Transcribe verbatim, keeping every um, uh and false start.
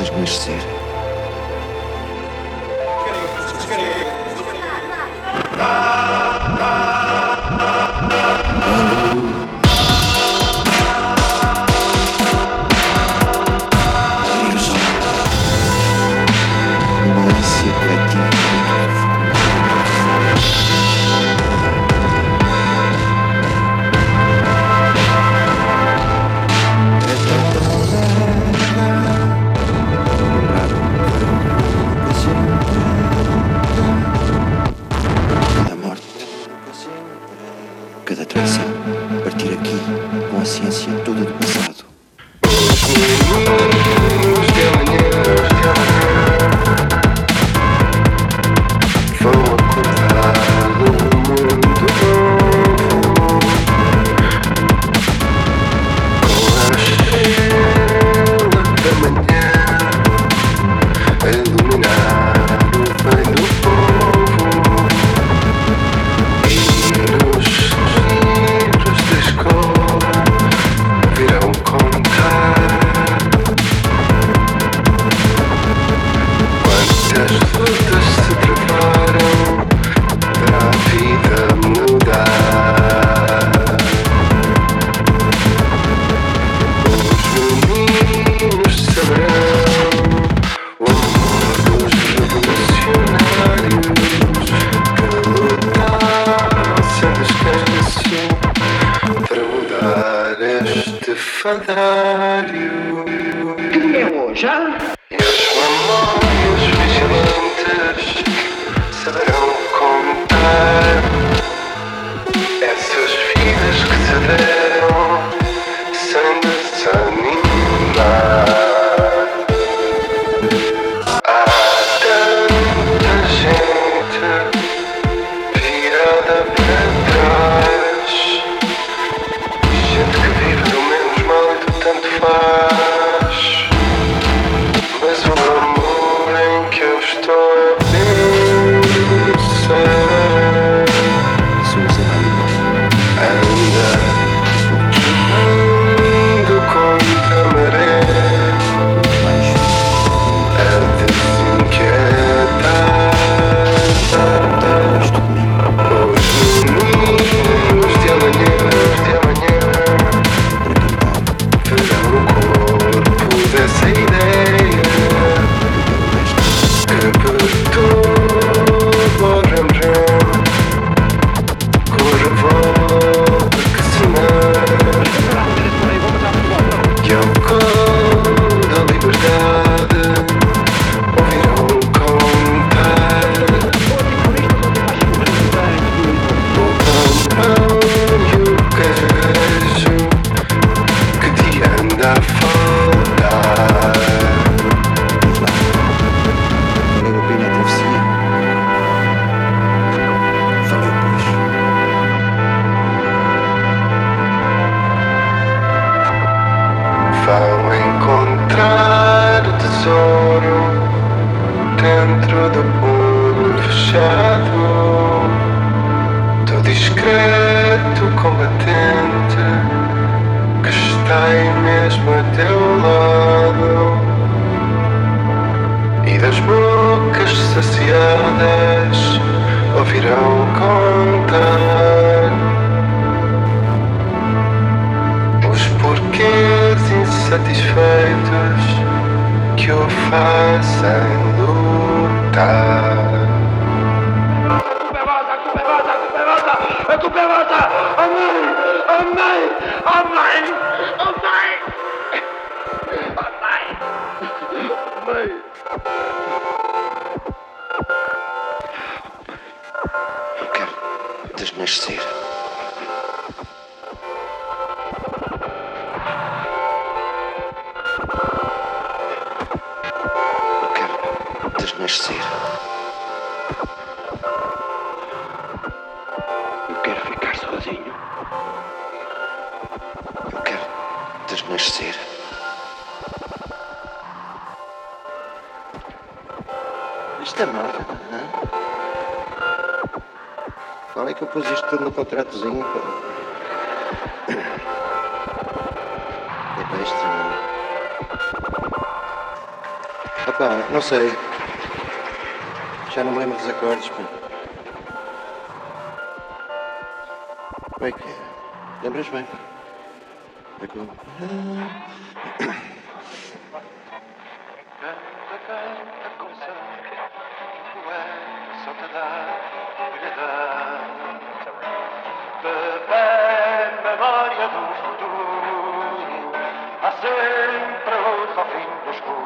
desnascer. Cada traição, partir aqui com a ciência toda do passado. Os meninos de amanhã, de amanhã vão acordar no mundo novo com a estrela da manhã a iluminar o bem do povo e nos da escola virão contar quantas lutas se preparam para a vida mudar. Os meninos saberão o amor dos revolucionários que lutaram sem descanso para mudar este fadário. Que dia é hoje, hein? E os mamões vigilantes saberão contar essas vidas que se deram sem desanimar. Há tanta gente virada para trás, gente que vive do menos mal e do tanto faz. Mas o amor em que eu estou a pensar anda flutuando contra a maré a desinquietar. Os meninos de amanhã, de amanhã verão o corpo dessa ideia que perturba o ram-ram com a revolta que se nasce e ao cor da liberdade ouvirão contar o pão e o queijo que te anda a faltar. Valeu a pena a travessia? Valeu, pois. Vão encontrar o tesouro dentro do punho fechado do discreto combatente que está aí mesmo a teu lado, e das bocas saciadas ouvirão contar os porquês insatisfeitos que o fazem lutar. A culpa é vossa! Oh mãe! Oh mãe! Oh mãe! Oh mãe! Oh mãe! Mãe! Eu quero desnascer. Eu quero desnascer. Eu quero ficar sozinho. Eu quero desnascer. Isto é merda, não é? Qual é que eu pus isto tudo no contratozinho? Pá? É para isto, não é? Epá, não sei. Já não me lembro dos acordes, pá. Como é que é? Lembras bem? É como... Canta, canta, começa. O poeta só te dá piedade. Bebê, memória do futuro. Há sempre luz ao fim do escuro.